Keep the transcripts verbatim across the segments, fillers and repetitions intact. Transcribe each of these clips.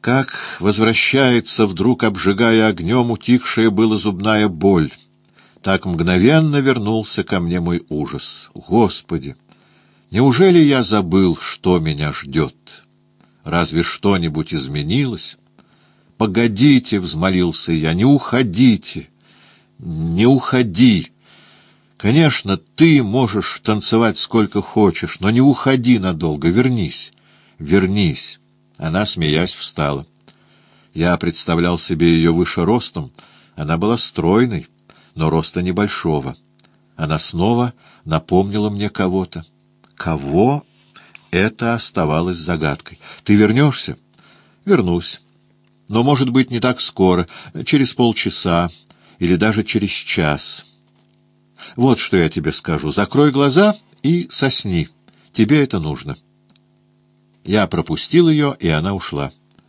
как возвращается, вдруг обжигая огнем, утихшая была зубная боль. Так мгновенно вернулся ко мне мой ужас. Господи! Неужели я забыл, что меня ждет? Разве что-нибудь изменилось? «Погодите!» — взмолился я. «Не уходите! Не уходи! Конечно, ты можешь танцевать сколько хочешь, но не уходи надолго. Вернись! Вернись!» Она, смеясь, встала. Я представлял себе ее выше ростом. Она была стройной, но роста небольшого. Она снова напомнила мне кого-то. Кого? Это оставалось загадкой. «Ты вернешься?» «Вернусь. Но, может быть, не так скоро, через полчаса или даже через час. Вот что я тебе скажу. Закрой глаза и сосни. Тебе это нужно». Я пропустил ее, и она ушла.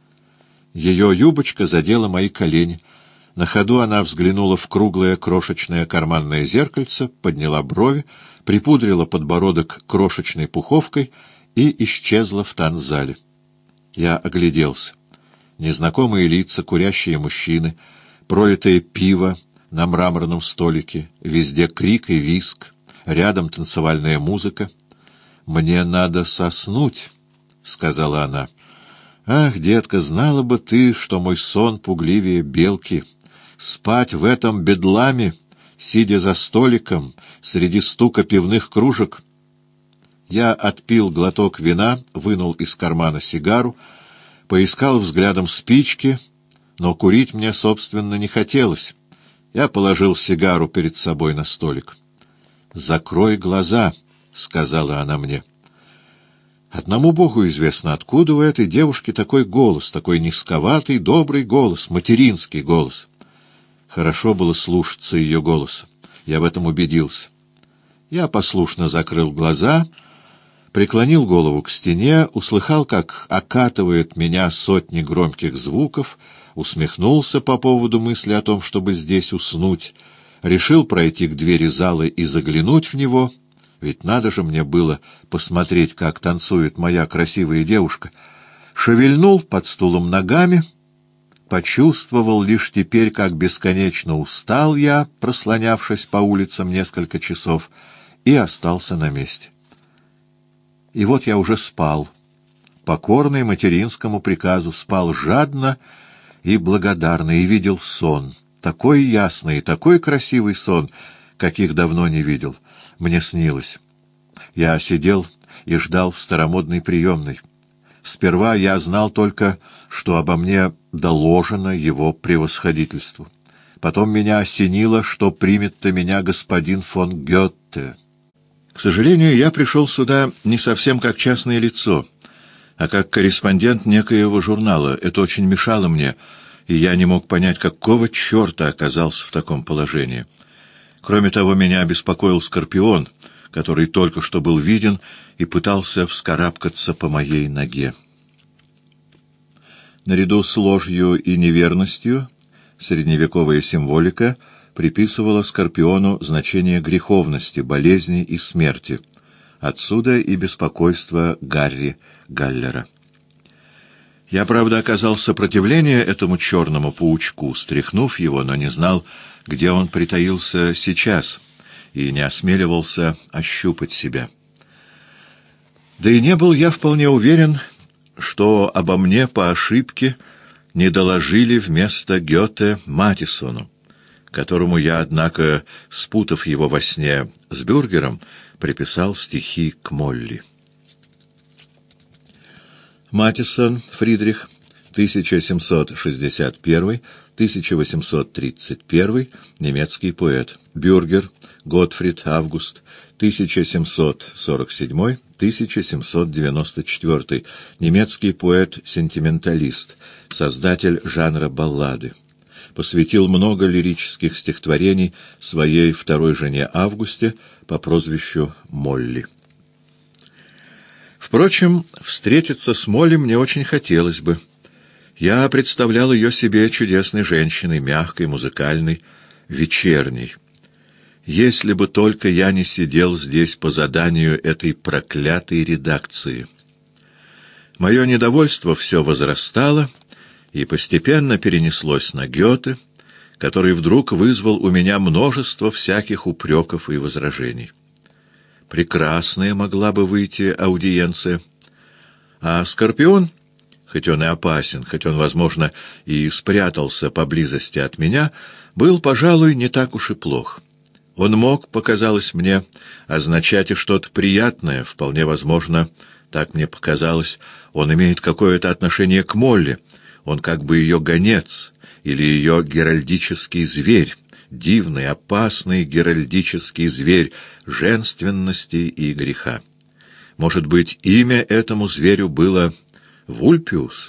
Ее юбочка задела мои колени. На ходу она взглянула в круглое крошечное карманное зеркальце, подняла брови, припудрила подбородок крошечной пуховкой и исчезла в танцзале. Я огляделся. Незнакомые лица, курящие мужчины, пролитое пиво на мраморном столике, везде крик и визг, рядом танцевальная музыка. «Мне надо соснуть», — сказала она. «Ах, детка, знала бы ты, что мой сон пугливее белки. Спать в этом бедламе, сидя за столиком, среди стука пивных кружек». Я отпил глоток вина, вынул из кармана сигару, поискал взглядом спички, но курить мне, собственно, не хотелось. Я положил сигару перед собой на столик. «Закрой глаза», — сказала она мне. Одному Богу известно, откуда у этой девушки такой голос, такой низковатый, добрый голос, материнский голос. Хорошо было слушаться ее голоса. Я в этом убедился. Я послушно закрыл глаза, преклонил голову к стене, услыхал, как окатывает меня сотни громких звуков, усмехнулся по поводу мысли о том, чтобы здесь уснуть, решил пройти к двери зала и заглянуть в него, ведь надо же мне было посмотреть, как танцует моя красивая девушка. Шевельнул под стулом ногами, почувствовал лишь теперь, как бесконечно устал я, прослонявшись по улицам несколько часов, и остался на месте. И вот я уже спал, покорный материнскому приказу, спал жадно и благодарно, и видел сон, такой ясный и такой красивый сон, каких давно не видел. Мне снилось. Я сидел и ждал в старомодной приемной. Сперва я знал только, что обо мне доложено его превосходительству. Потом меня осенило, что примет-то меня господин фон Гёте. К сожалению, я пришел сюда не совсем как частное лицо, а как корреспондент некоего журнала. Это очень мешало мне, и я не мог понять, какого черта оказался в таком положении. Кроме того, меня беспокоил Скорпион, который только что был виден и пытался вскарабкаться по моей ноге. Наряду с ложью и неверностью средневековая символика приписывала Скорпиону значение греховности, болезни и смерти. Отсюда и беспокойство Гарри Галлера. Я, правда, оказал сопротивление этому черному паучку, стряхнув его, но не знал, где он притаился сейчас, и не осмеливался ощупать себя. Да и не был я вполне уверен, что обо мне по ошибке не доложили вместо Гёте Матисону, которому я, однако, спутав его во сне с Бюргером, приписал стихи к Молли. Матисон Фридрих, тысяча семьсот шестьдесят первый — тысяча восемьсот тридцать первый, немецкий поэт. Бюргер Готфрид Август, тысяча семьсот сорок седьмой — тысяча семьсот девяносто четвёртый, немецкий поэт-сентименталист, создатель жанра баллады. Посвятил много лирических стихотворений своей второй жене Августе по прозвищу Молли. Впрочем, встретиться с Молли мне очень хотелось бы. Я представлял ее себе чудесной женщиной, мягкой, музыкальной, вечерней. Если бы только я не сидел здесь по заданию этой проклятой редакции. Мое недовольство все возрастало, и постепенно перенеслось на Гёте, который вдруг вызвал у меня множество всяких упреков и возражений. Прекрасная могла бы выйти аудиенция, а Скорпион, хоть он и опасен, хоть он, возможно, и спрятался поблизости от меня, был, пожалуй, не так уж и плох. Он мог, показалось мне, означать и что-то приятное, вполне возможно, так мне показалось, он имеет какое-то отношение к Молли, он как бы ее гонец или ее геральдический зверь, дивный, опасный геральдический зверь женственности и греха. Может быть, имя этому зверю было Вульпиус?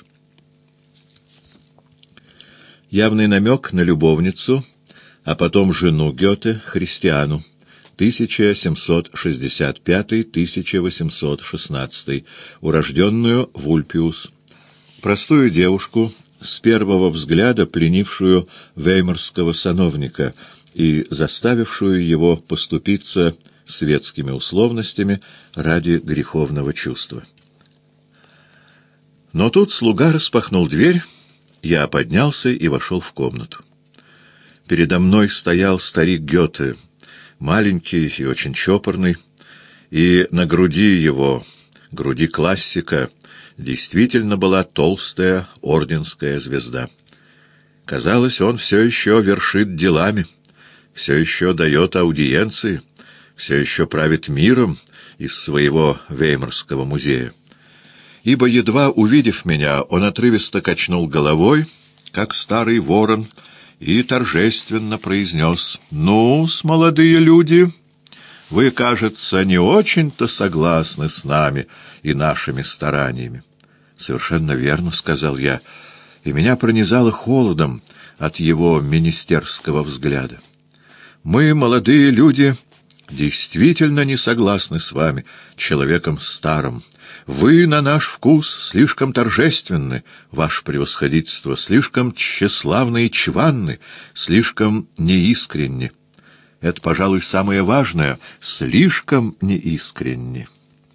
Явный намек на любовницу, а потом жену Гёте, Христиану, тысяча семьсот шестьдесят пятый — тысяча восемьсот шестнадцатый, урожденную Вульпиус, простую девушку, с первого взгляда пленившую веймарского сановника и заставившую его поступиться светскими условностями ради греховного чувства. Но тут слуга распахнул дверь, я поднялся и вошел в комнату. Передо мной стоял старик Гёте, маленький и очень чопорный, и на груди его, груди классика, действительно была толстая орденская звезда. Казалось, он все еще вершит делами, все еще дает аудиенции, все еще правит миром из своего Веймарского музея. Ибо, едва увидев меня, он отрывисто качнул головой, как старый ворон, и торжественно произнес: «Ну-с, молодые люди, вы, кажется, не очень-то согласны с нами и нашими стараниями». «Совершенно верно», — сказал я, и меня пронизало холодом от его министерского взгляда. «Мы, молодые люди, действительно не согласны с вами, человеком старым. Вы, на наш вкус, слишком торжественны, ваше превосходительство, слишком тщеславны и чванны, слишком неискренни. Это, пожалуй, самое важное — слишком неискренни».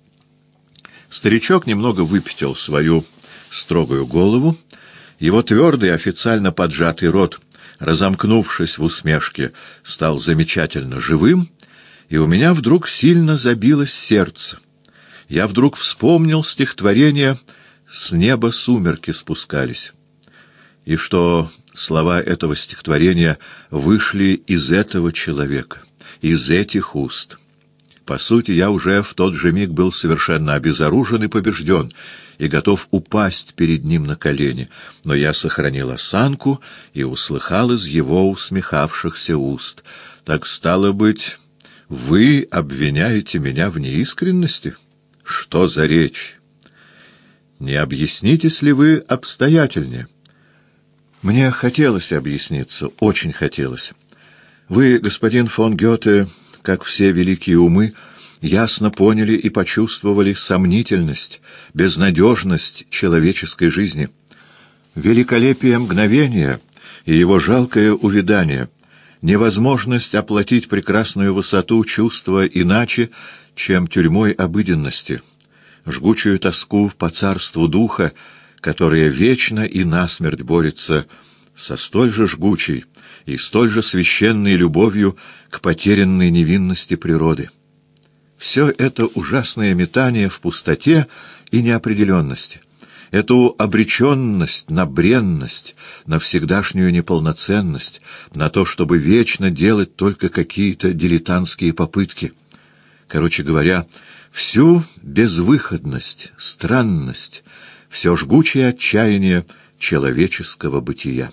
Старичок немного выпятил свою строгую голову, его твердый, официально поджатый рот, разомкнувшись в усмешке, стал замечательно живым, и у меня вдруг сильно забилось сердце. Я вдруг вспомнил стихотворение «С неба сумерки спускались», и что слова этого стихотворения вышли из этого человека, из этих уст. По сути, я уже в тот же миг был совершенно обезоружен и побежден, и готов упасть перед ним на колени, но я сохранил осанку и услыхал из его усмехавшихся уст: «Так, стало быть, вы обвиняете меня в неискренности? Что за речь? Не объяснитесь ли вы обстоятельнее?» Мне хотелось объясниться, очень хотелось. Вы, господин фон Гёте, как все великие умы, ясно поняли и почувствовали сомнительность, безнадежность человеческой жизни, великолепие мгновения и его жалкое увядание, невозможность оплатить прекрасную высоту чувства иначе, чем тюрьмой обыденности, жгучую тоску по царству духа, которая вечно и насмерть борется со столь же жгучей и столь же священной любовью к потерянной невинности природы. Все это ужасное метание в пустоте и неопределенности, эту обреченность на бренность, на всегдашнюю неполноценность, на то, чтобы вечно делать только какие-то дилетантские попытки. Короче говоря, всю безвыходность, странность, все жгучее отчаяние человеческого бытия.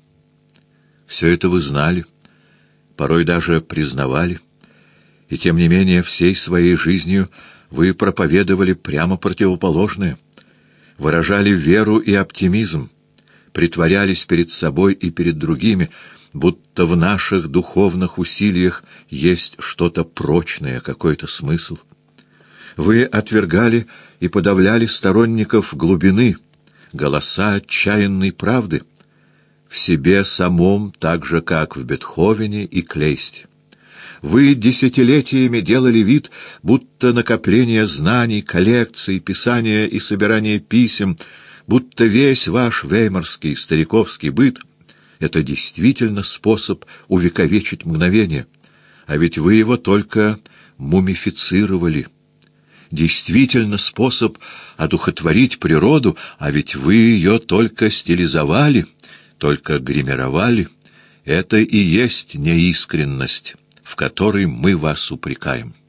Все это вы знали, порой даже признавали, и тем не менее всей своей жизнью вы проповедовали прямо противоположное, выражали веру и оптимизм, притворялись перед собой и перед другими, будто в наших духовных усилиях есть что-то прочное, какой-то смысл. Вы отвергали и подавляли сторонников глубины, голоса отчаянной правды, в себе самом, так же, как в Бетховене и Клейсте. Вы десятилетиями делали вид, будто накопление знаний, коллекций, писания и собирание писем, будто весь ваш веймарский стариковский быт — это действительно способ увековечить мгновение, а ведь вы его только мумифицировали. Действительно способ одухотворить природу, а ведь вы ее только стилизовали, только гримировали. Это и есть неискренность, в которой мы вас упрекаем.